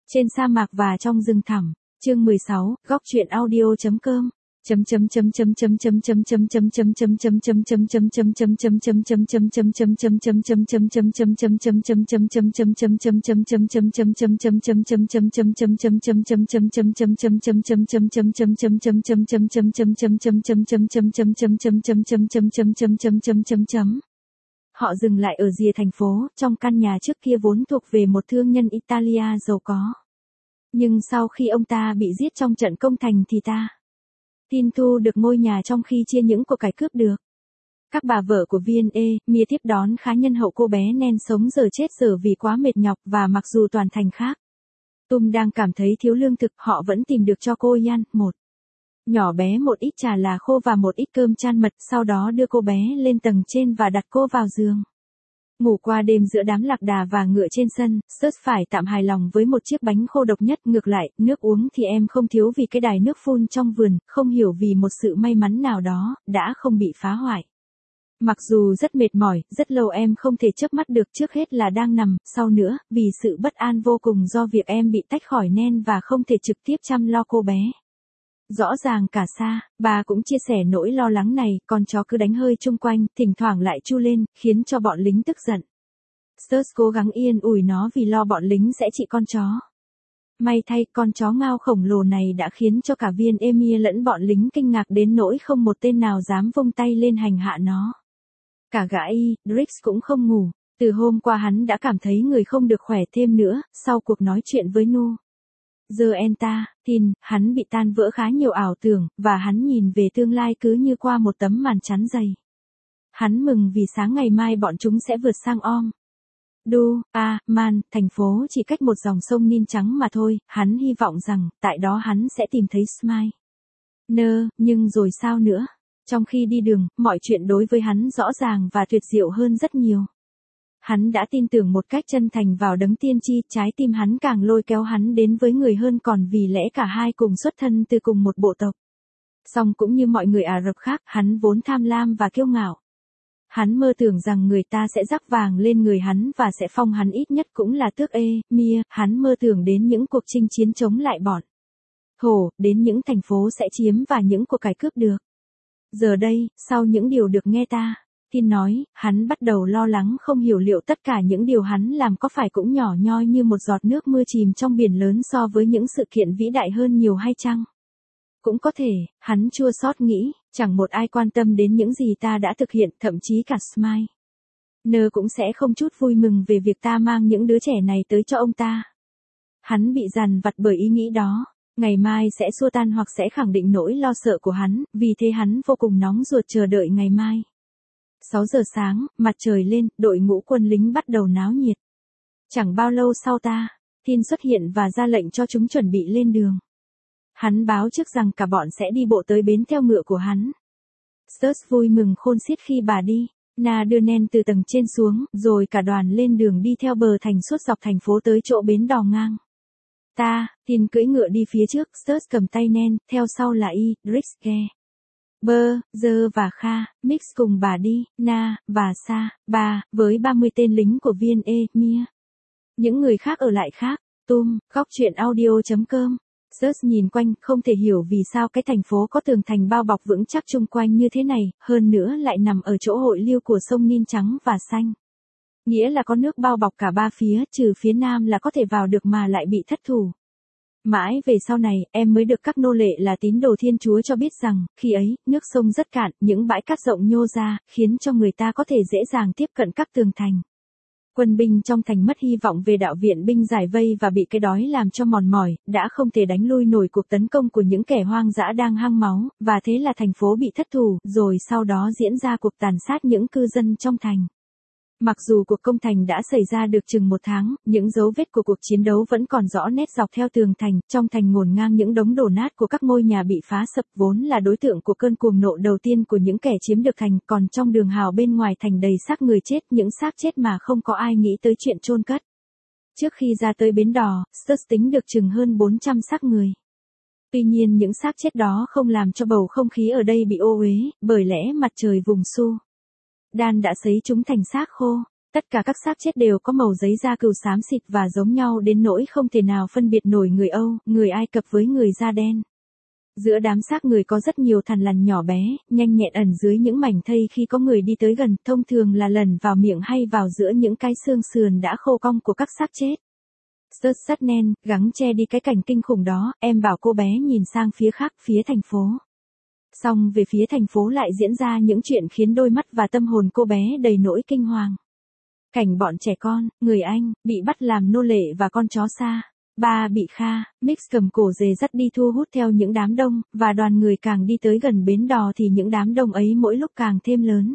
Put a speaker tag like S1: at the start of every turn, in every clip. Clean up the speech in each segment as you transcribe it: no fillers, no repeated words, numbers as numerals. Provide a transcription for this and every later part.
S1: Trên sa mạc và trong rừng thẳm. Chương 16, góc truyện audio.com. Họ dừng lại ở rìa thành phố, trong căn nhà trước kia vốn thuộc về một thương nhân Italia giàu có. Nhưng sau khi ông ta bị giết trong trận công thành thì tin thu được ngôi nhà trong khi chia những của cải cướp được. Các bà vợ của Viên Mia tiếp đón khá nhân hậu cô bé Nen sống giờ chết giờ vì quá mệt nhọc và mặc dù toàn thành khác. Đang cảm thấy thiếu lương thực, họ vẫn tìm được cho cô Yan một nhỏ bé một ít trà là khô và một ít cơm chan mật, sau đó đưa cô bé lên tầng trên và đặt cô vào giường. Ngủ qua đêm giữa đám lạc đà và ngựa trên sân, Sớt phải tạm hài lòng với một chiếc bánh khô độc nhất. Ngược lại, nước uống thì em không thiếu vì cái đài nước phun trong vườn, không hiểu vì một sự may mắn nào đó, đã không bị phá hoại. Mặc dù rất mệt mỏi, rất lâu em không thể chớp mắt được, trước hết là đang nằm, sau nữa, vì sự bất an vô cùng do việc em bị tách khỏi Nen và không thể trực tiếp chăm lo cô bé. Rõ ràng cả Sa, bà cũng chia sẻ nỗi lo lắng này, con chó cứ đánh hơi chung quanh, thỉnh thoảng lại chu lên, khiến cho bọn lính tức giận. Sớt cố gắng yên ủi nó vì lo bọn lính sẽ trị con chó. May thay, con chó ngao khổng lồ này đã khiến cho cả Viên Mia lẫn bọn lính kinh ngạc đến nỗi không một tên nào dám vung tay lên hành hạ nó. Cả gã Drix cũng không ngủ, từ hôm qua hắn đã cảm thấy người không được khỏe thêm nữa, sau cuộc nói chuyện với Nu. Giờ hắn bị tan vỡ khá nhiều ảo tưởng, và hắn nhìn về tương lai cứ như qua một tấm màn chắn dày. Hắn mừng vì sáng ngày mai bọn chúng sẽ vượt sang Man, thành phố chỉ cách một dòng sông Nin trắng mà thôi, hắn hy vọng rằng, tại đó hắn sẽ tìm thấy Smile. Nhưng rồi sao nữa? Trong khi đi đường, mọi chuyện đối với hắn rõ ràng và tuyệt diệu hơn rất nhiều. Hắn đã tin tưởng một cách chân thành vào đấng tiên tri, trái tim hắn càng lôi kéo hắn đến với người hơn còn vì lẽ cả hai cùng xuất thân từ cùng một bộ tộc. Song cũng như mọi người Ả Rập khác, hắn vốn tham lam và kiêu ngạo. Hắn mơ tưởng rằng người ta sẽ rắc vàng lên người hắn và sẽ phong hắn ít nhất cũng là tước Mia, hắn mơ tưởng đến những cuộc chinh chiến chống lại bọn Hổ, đến những thành phố sẽ chiếm và những của cải cướp được. Giờ đây, sau những điều được nghe tin nói, hắn bắt đầu lo lắng không hiểu liệu tất cả những điều hắn làm có phải cũng nhỏ nhoi như một giọt nước mưa chìm trong biển lớn so với những sự kiện vĩ đại hơn nhiều hay chăng? Cũng có thể, hắn chua xót nghĩ, chẳng một ai quan tâm đến những gì ta đã thực hiện, thậm chí cả Smile. Cũng sẽ không chút vui mừng về việc ta mang những đứa trẻ này tới cho ông ta. Hắn bị dằn vặt bởi ý nghĩ đó, ngày mai sẽ xua tan hoặc sẽ khẳng định nỗi lo sợ của hắn, vì thế hắn vô cùng nóng ruột chờ đợi ngày mai. 6 giờ sáng, mặt trời lên, đội ngũ quân lính bắt đầu náo nhiệt. Chẳng bao lâu sau Tin xuất hiện và ra lệnh cho chúng chuẩn bị lên đường. Hắn báo trước rằng cả bọn sẽ đi bộ tới bến theo ngựa của hắn. Sớt vui mừng khôn xiết khi bà đi. Na đưa Nen từ tầng trên xuống, rồi cả đoàn lên đường đi theo bờ thành suốt dọc thành phố tới chỗ bến đò ngang. Tin cưỡi ngựa đi phía trước, Sớt cầm tay Nen, theo sau là Drix, Giờ và Kha, Mix cùng bà đi, Na, và Sa, với 30 tên lính của Viên Mia. Những người khác ở lại khác. Góc truyện audio.com. Sớt nhìn quanh, không thể hiểu vì sao cái thành phố có tường thành bao bọc vững chắc chung quanh như thế này, hơn nữa lại nằm ở chỗ hội lưu của sông Nin trắng và xanh. Nghĩa là có nước bao bọc cả ba phía, trừ phía nam là có thể vào được mà lại bị thất thủ. Mãi về sau này, em mới được các nô lệ là tín đồ Thiên Chúa cho biết rằng, khi ấy, nước sông rất cạn, những bãi cát rộng nhô ra, khiến cho người ta có thể dễ dàng tiếp cận các tường thành. Quân binh trong thành mất hy vọng về đạo viện binh giải vây và bị cái đói làm cho mòn mỏi, đã không thể đánh lui nổi cuộc tấn công của những kẻ hoang dã đang hăng máu, và thế là thành phố bị thất thủ, rồi sau đó diễn ra cuộc tàn sát những cư dân trong thành. Mặc dù cuộc công thành đã xảy ra được chừng 1 tháng, những dấu vết của cuộc chiến đấu vẫn còn rõ nét dọc theo tường thành, trong thành ngổn ngang những đống đổ nát của các ngôi nhà bị phá sập vốn là đối tượng của cơn cuồng nộ đầu tiên của những kẻ chiếm được thành, còn trong đường hào bên ngoài thành đầy xác người chết, những xác chết mà không có ai nghĩ tới chuyện chôn cất. Trước khi ra tới bến đò, Sớt tính được chừng hơn 400 xác người. Tuy nhiên những xác chết đó không làm cho bầu không khí ở đây bị ô uế, bởi lẽ mặt trời vùng Su Đan đã sấy chúng thành xác khô. Tất cả các xác chết đều có màu giấy da cừu xám xịt và giống nhau đến nỗi không thể nào phân biệt nổi người Âu, người Ai Cập với người da đen. Giữa đám xác người có rất nhiều thằn lằn nhỏ bé, nhanh nhẹn ẩn dưới những mảnh thây khi có người đi tới gần, thông thường là lần vào miệng hay vào giữa những cái xương sườn đã khô cong của các xác chết. Sớt sắt nen, gắng che đi cái cảnh kinh khủng đó, em bảo cô bé nhìn sang phía khác, phía thành phố. Xong về phía thành phố lại diễn ra những chuyện khiến đôi mắt và tâm hồn cô bé đầy nỗi kinh hoàng. Cảnh bọn trẻ con, người Anh, bị bắt làm nô lệ và con chó xa. Ba bị Kha, Mix cầm cổ dề dắt đi thu hút theo những đám đông, và đoàn người càng đi tới gần bến đò thì những đám đông ấy mỗi lúc càng thêm lớn.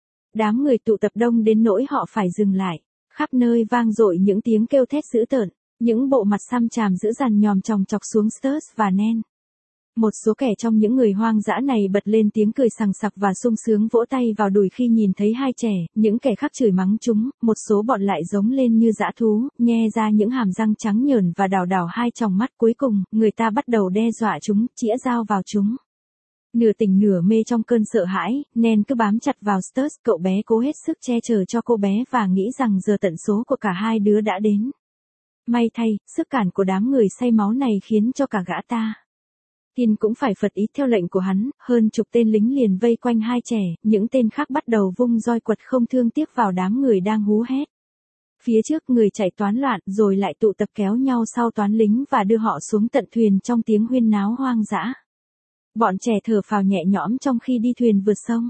S1: Đám người tụ tập đông đến nỗi họ phải dừng lại. Khắp nơi vang dội những tiếng kêu thét dữ tợn, những bộ mặt xăm chàm dữ dằn nhòm chòng chọc xuống Sturs và Nen. Một số kẻ trong những người hoang dã này bật lên tiếng cười sằng sặc và sung sướng vỗ tay vào đùi khi nhìn thấy hai trẻ, những kẻ khác chửi mắng chúng, một số bọn lại giống lên như dã thú, nhe ra những hàm răng trắng nhởn và đảo đảo hai tròng mắt. Cuối cùng, người ta bắt đầu đe dọa chúng, chĩa dao vào chúng. Nửa tỉnh nửa mê trong cơn sợ hãi, Nen cứ bám chặt vào Sturs, cậu bé cố hết sức che chở cho cô bé và nghĩ rằng giờ tận số của cả hai đứa đã đến. May thay, sức cản của đám người say máu này khiến cho cả gã ta Tin cũng phải phật ý theo lệnh của hắn, hơn chục tên lính liền vây quanh hai trẻ, những tên khác bắt đầu vung roi quật không thương tiếc vào đám người đang hú hét. Phía trước người chạy toán loạn rồi lại tụ tập kéo nhau sau toán lính và đưa họ xuống tận thuyền trong tiếng huyên náo hoang dã. Bọn trẻ thở phào nhẹ nhõm trong khi đi thuyền vượt sông.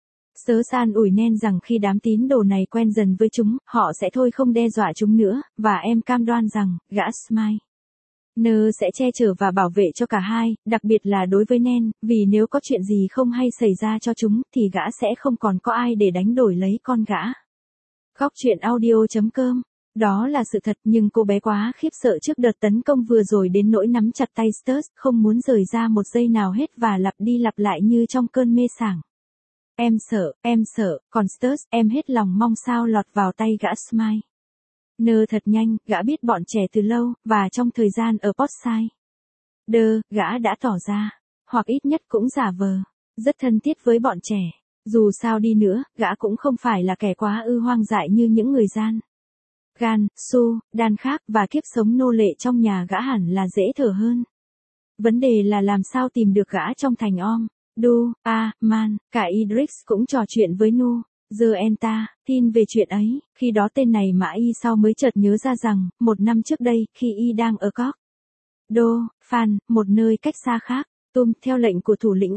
S1: Sớ san ủi Nen rằng khi đám tín đồ này quen dần với chúng, họ sẽ thôi không đe dọa chúng nữa, và em cam đoan rằng, gã Smile Nơ sẽ che chở và bảo vệ cho cả hai, đặc biệt là đối với Nen, vì nếu có chuyện gì không hay xảy ra cho chúng, thì gã sẽ không còn có ai để đánh đổi lấy con gã. Góc truyện audio.com. Đó là sự thật, nhưng cô bé quá khiếp sợ trước đợt tấn công vừa rồi đến nỗi nắm chặt tay Sturs, không muốn rời ra một giây nào hết và lặp đi lặp lại như trong cơn mê sảng. Em sợ, còn Sturs, em hết lòng mong sao lọt vào tay gã Smile Nơ thật nhanh, gã biết bọn trẻ từ lâu, và trong thời gian ở Portside gã đã tỏ ra, hoặc ít nhất cũng giả vờ, rất thân thiết với bọn trẻ. Dù sao đi nữa, gã cũng không phải là kẻ quá hoang dại như những người gan, su, đan khác, và kiếp sống nô lệ trong nhà gã hẳn là dễ thở hơn. Vấn đề là làm sao tìm được gã trong thành Man, cả Idris cũng trò chuyện với Nu. Giờ Enta, tin về chuyện ấy, khi đó tên này mãi sau mới chợt nhớ ra rằng, một năm trước đây, khi y đang ở Phan, một nơi cách xa khác, theo lệnh của thủ lĩnh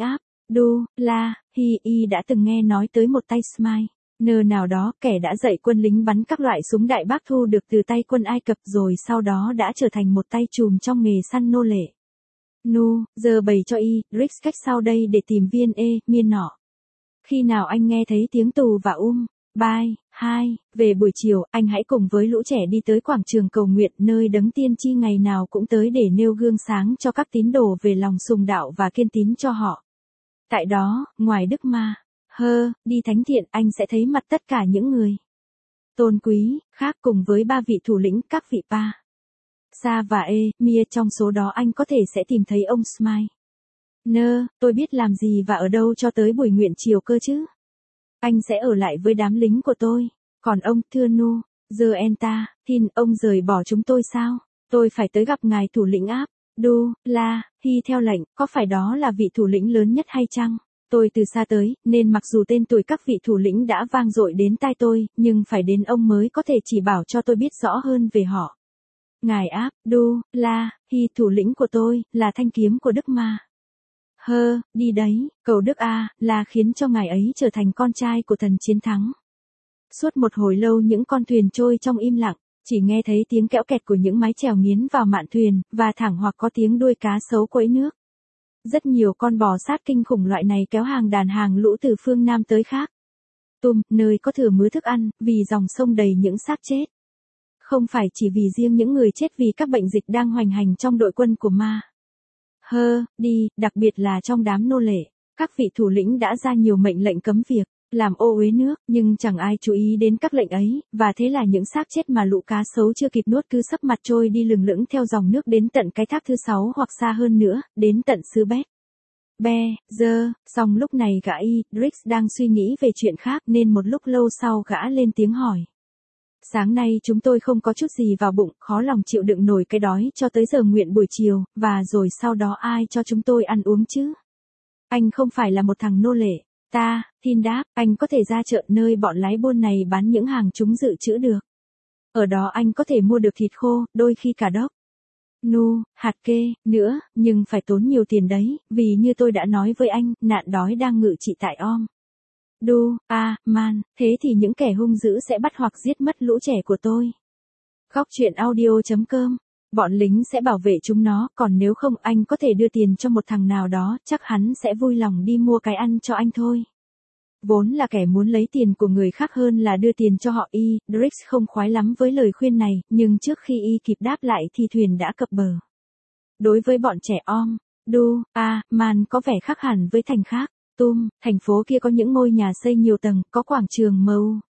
S1: y đã từng nghe nói tới một tay Smile Nơ nào đó, kẻ đã dạy quân lính bắn các loại súng đại bác thu được từ tay quân Ai Cập rồi sau đó đã trở thành một tay trùm trong nghề săn nô lệ. Giờ bày cho Idris cách sau đây để tìm viên miên nọ. Khi nào anh nghe thấy tiếng tù và về buổi chiều, anh hãy cùng với lũ trẻ đi tới quảng trường cầu nguyện nơi đấng tiên tri ngày nào cũng tới để nêu gương sáng cho các tín đồ về lòng sùng đạo và kiên tín cho họ. Tại đó, ngoài Đức Ma, đi thánh thiện, anh sẽ thấy mặt tất cả những người tôn quý, khác cùng với ba vị thủ lĩnh, các vị Sa và Mia, trong số đó anh có thể sẽ tìm thấy ông Smile Nơ, tôi biết làm gì và ở đâu cho tới buổi nguyện chiều cơ chứ. Anh sẽ ở lại với đám lính của tôi. Còn ông, thưa Nu, giờ Enta, ông rời bỏ chúng tôi sao? Tôi phải tới gặp ngài thủ lĩnh theo lệnh, có phải đó là vị thủ lĩnh lớn nhất hay chăng? Tôi từ xa tới, nên mặc dù tên tuổi các vị thủ lĩnh đã vang dội đến tai tôi, nhưng phải đến ông mới có thể chỉ bảo cho tôi biết rõ hơn về họ. Ngài thủ lĩnh của tôi, là thanh kiếm của Đức Ma. Đi đấy, cầu Đức La khiến cho ngài ấy trở thành con trai của thần chiến thắng. Suốt một hồi lâu những con thuyền trôi trong im lặng, chỉ nghe thấy tiếng kẽo kẹt của những mái chèo nghiến vào mạn thuyền, và thẳng hoặc có tiếng đuôi cá sấu quẫy nước. Rất nhiều con bò sát kinh khủng loại này kéo hàng đàn hàng lũ từ phương Nam tới khác. Nơi có thừa mứa thức ăn, vì dòng sông đầy những xác chết. Không phải chỉ vì riêng những người chết vì các bệnh dịch đang hoành hành trong đội quân của Ma. Đặc biệt là trong đám nô lệ, các vị thủ lĩnh đã ra nhiều mệnh lệnh cấm việc làm ô uế nước, nhưng chẳng ai chú ý đến các lệnh ấy, và thế là những xác chết mà lũ cá sấu chưa kịp nuốt cứ sắp mặt trôi đi lừng lững theo dòng nước đến tận cái thác thứ 6 hoặc xa hơn nữa, đến tận xứ Song lúc này gã Idris đang suy nghĩ về chuyện khác nên một lúc lâu sau gã lên tiếng hỏi. Sáng nay chúng tôi không có chút gì vào bụng, khó lòng chịu đựng nổi cái đói cho tới giờ nguyện buổi chiều, và rồi sau đó ai cho chúng tôi ăn uống chứ? Anh không phải là một thằng nô lệ. Ta, Thin đáp, anh có thể ra chợ nơi bọn lái buôn này bán những hàng chúng dự trữ được. Ở đó anh có thể mua được thịt khô, đôi khi cả đốc, nu, hạt kê, nữa, nhưng phải tốn nhiều tiền đấy, vì như tôi đã nói với anh, nạn đói đang ngự trị tại Man, thế thì những kẻ hung dữ sẽ bắt hoặc giết mất lũ trẻ của tôi. Góc truyện audio.com. Bọn lính sẽ bảo vệ chúng nó, còn nếu không anh có thể đưa tiền cho một thằng nào đó, chắc hắn sẽ vui lòng đi mua cái ăn cho anh thôi. Vốn là kẻ muốn lấy tiền của người khác hơn là đưa tiền cho họ. Drix không khoái lắm với lời khuyên này, nhưng trước khi kịp đáp lại thì thuyền đã cập bờ. Đối với bọn trẻ Man có vẻ khác hẳn với thành khác. Thành phố kia có những ngôi nhà xây nhiều tầng, có quảng trường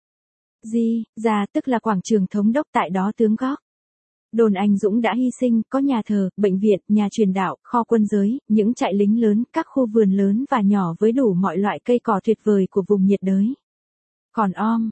S1: tức là quảng trường thống đốc, tại đó tướng Góc Đồn anh Dũng đã hy sinh, có nhà thờ, bệnh viện, nhà truyền đạo, kho quân giới, những trại lính lớn, các khu vườn lớn và nhỏ với đủ mọi loại cây cỏ tuyệt vời của vùng nhiệt đới. Còn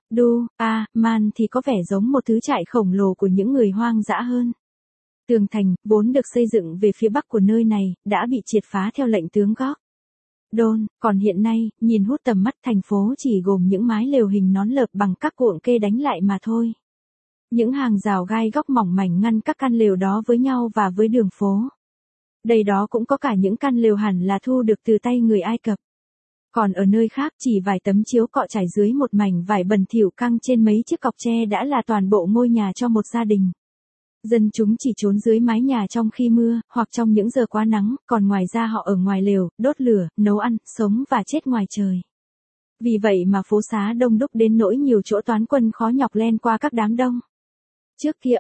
S1: Man thì có vẻ giống một thứ trại khổng lồ của những người hoang dã hơn. Tường thành, vốn được xây dựng về phía bắc của nơi này, đã bị triệt phá theo lệnh tướng Góc Đôn, còn hiện nay, nhìn hút tầm mắt, thành phố chỉ gồm những mái lều hình nón lợp bằng các cuộn kê đánh lại mà thôi. Những hàng rào gai góc mỏng mảnh ngăn các căn lều đó với nhau và với đường phố. Đây đó cũng có cả những căn lều hẳn là thu được từ tay người Ai Cập. Còn ở nơi khác chỉ vài tấm chiếu cọ trải dưới một mảnh vải bẩn thỉu căng trên mấy chiếc cọc tre đã là toàn bộ ngôi nhà cho một gia đình. Dân chúng chỉ trốn dưới mái nhà trong khi mưa, hoặc trong những giờ quá nắng, còn ngoài ra họ ở ngoài lều, đốt lửa, nấu ăn, sống và chết ngoài trời. Vì vậy mà phố xá đông đúc đến nỗi nhiều chỗ toán quân khó nhọc len qua các đám đông. Trước kia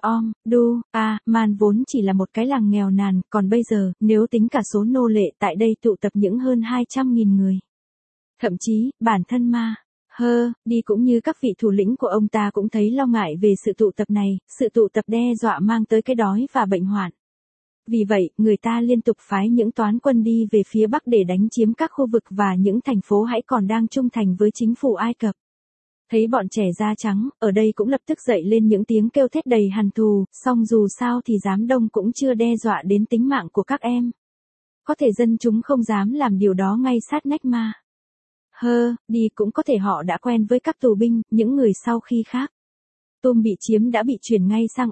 S1: Man vốn chỉ là một cái làng nghèo nàn, còn bây giờ, nếu tính cả số nô lệ tại đây tụ tập những hơn 200.000 người. Thậm chí, bản thân đi cũng như các vị thủ lĩnh của ông ta cũng thấy lo ngại về sự tụ tập này, sự tụ tập đe dọa mang tới cái đói và bệnh hoạn. Vì vậy, người ta liên tục phái những toán quân đi về phía bắc để đánh chiếm các khu vực và những thành phố hãy còn đang trung thành với chính phủ Ai Cập. Thấy bọn trẻ da trắng, ở đây cũng lập tức dậy lên những tiếng kêu thét đầy hằn thù, song dù sao thì giám đông cũng chưa đe dọa đến tính mạng của các em. Có thể dân chúng không dám làm điều đó ngay sát nách cũng có thể họ đã quen với các tù binh, những người sau khi khác bị chiếm đã bị chuyển ngay sang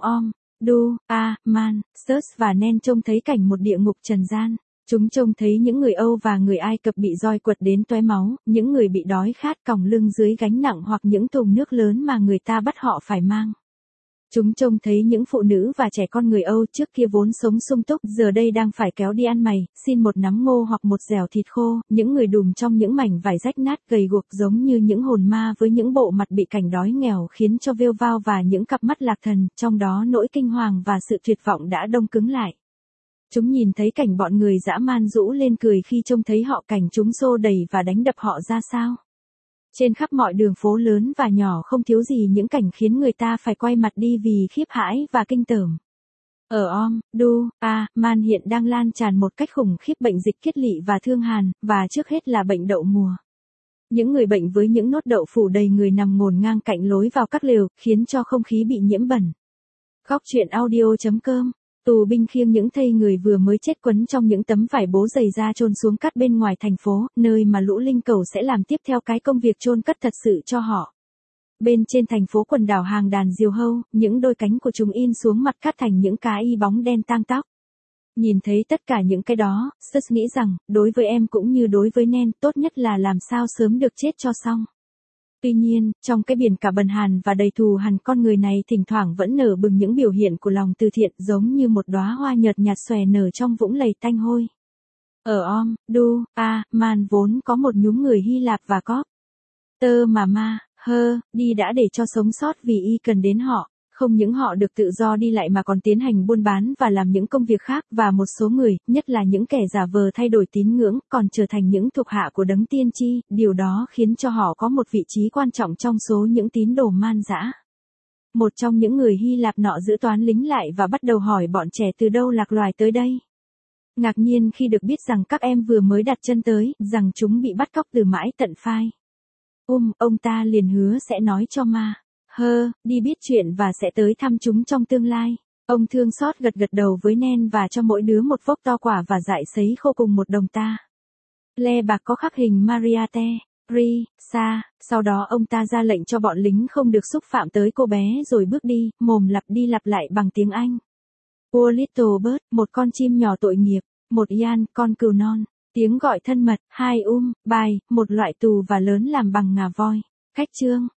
S1: Man, Surs và Nen trông thấy cảnh một địa ngục trần gian. Chúng trông thấy những người Âu và người Ai Cập bị roi quật đến tóe máu, những người bị đói khát còng lưng dưới gánh nặng hoặc những thùng nước lớn mà người ta bắt họ phải mang. Chúng trông thấy những phụ nữ và trẻ con người Âu trước kia vốn sống sung túc, giờ đây đang phải kéo đi ăn mày, xin một nắm ngô hoặc một dẻo thịt khô, những người đùm trong những mảnh vải rách nát gầy guộc giống như những hồn ma với những bộ mặt bị cảnh đói nghèo khiến cho vêu vao và những cặp mắt lạc thần, trong đó nỗi kinh hoàng và sự tuyệt vọng đã đông cứng lại. Chúng nhìn thấy cảnh bọn người dã man rũ lên cười khi trông thấy họ, cảnh chúng xô đẩy và đánh đập họ ra sao. Trên khắp mọi đường phố lớn và nhỏ không thiếu gì những cảnh khiến người ta phải quay mặt đi vì khiếp hãi và kinh tởm. Ở Man hiện đang lan tràn một cách khủng khiếp bệnh dịch kiết lỵ và thương hàn, và trước hết là bệnh đậu mùa. Những người bệnh với những nốt đậu phủ đầy người nằm ngổn ngang cạnh lối vào các lều, khiến cho không khí bị nhiễm bẩn. Góc truyện audio.com. Tù binh khiêng những thây người vừa mới chết quấn trong những tấm vải bố dày ra chôn xuống cát bên ngoài thành phố, nơi mà lũ linh cầu sẽ làm tiếp theo cái công việc chôn cất thật sự cho họ. Bên trên thành phố quần đảo hàng đàn diều hâu, những đôi cánh của chúng in xuống mặt cát thành những cái bóng đen tang tóc. Nhìn thấy tất cả những cái đó, Sus nghĩ rằng, đối với em cũng như đối với Nen, tốt nhất là làm sao sớm được chết cho xong. Tuy nhiên, trong cái biển cả bần hàn và đầy thù hằn, con người này thỉnh thoảng vẫn nở bừng những biểu hiện của lòng từ thiện, giống như một đóa hoa nhợt nhạt xòe nở trong vũng lầy tanh hôi. Ở Man vốn có một nhúm người Hy Lạp và mà đi đã để cho sống sót vì cần đến họ. Không những họ được tự do đi lại mà còn tiến hành buôn bán và làm những công việc khác, và một số người, nhất là những kẻ giả vờ thay đổi tín ngưỡng, còn trở thành những thuộc hạ của đấng tiên tri, điều đó khiến cho họ có một vị trí quan trọng trong số những tín đồ man dã. Một trong những người Hy Lạp nọ giữ toán lính lại và bắt đầu hỏi bọn trẻ từ đâu lạc loài tới đây. Ngạc nhiên khi được biết rằng các em vừa mới đặt chân tới, rằng chúng bị bắt cóc từ mãi tận phai. Ông ta liền hứa sẽ nói cho Đi biết chuyện và sẽ tới thăm chúng trong tương lai. Ông thương xót gật gật đầu với Nen và cho mỗi đứa một vốc to quả và dại sấy khô cùng một đồng ta. Le bạc có khắc hình Mariate, Sa, sau đó ông ta ra lệnh cho bọn lính không được xúc phạm tới cô bé rồi bước đi lặp lại bằng tiếng Anh. Poor little bird, một con chim nhỏ tội nghiệp, một Yan, con cừu non, tiếng gọi thân mật, hai bài, một loại tù và lớn làm bằng ngà voi. Khách chương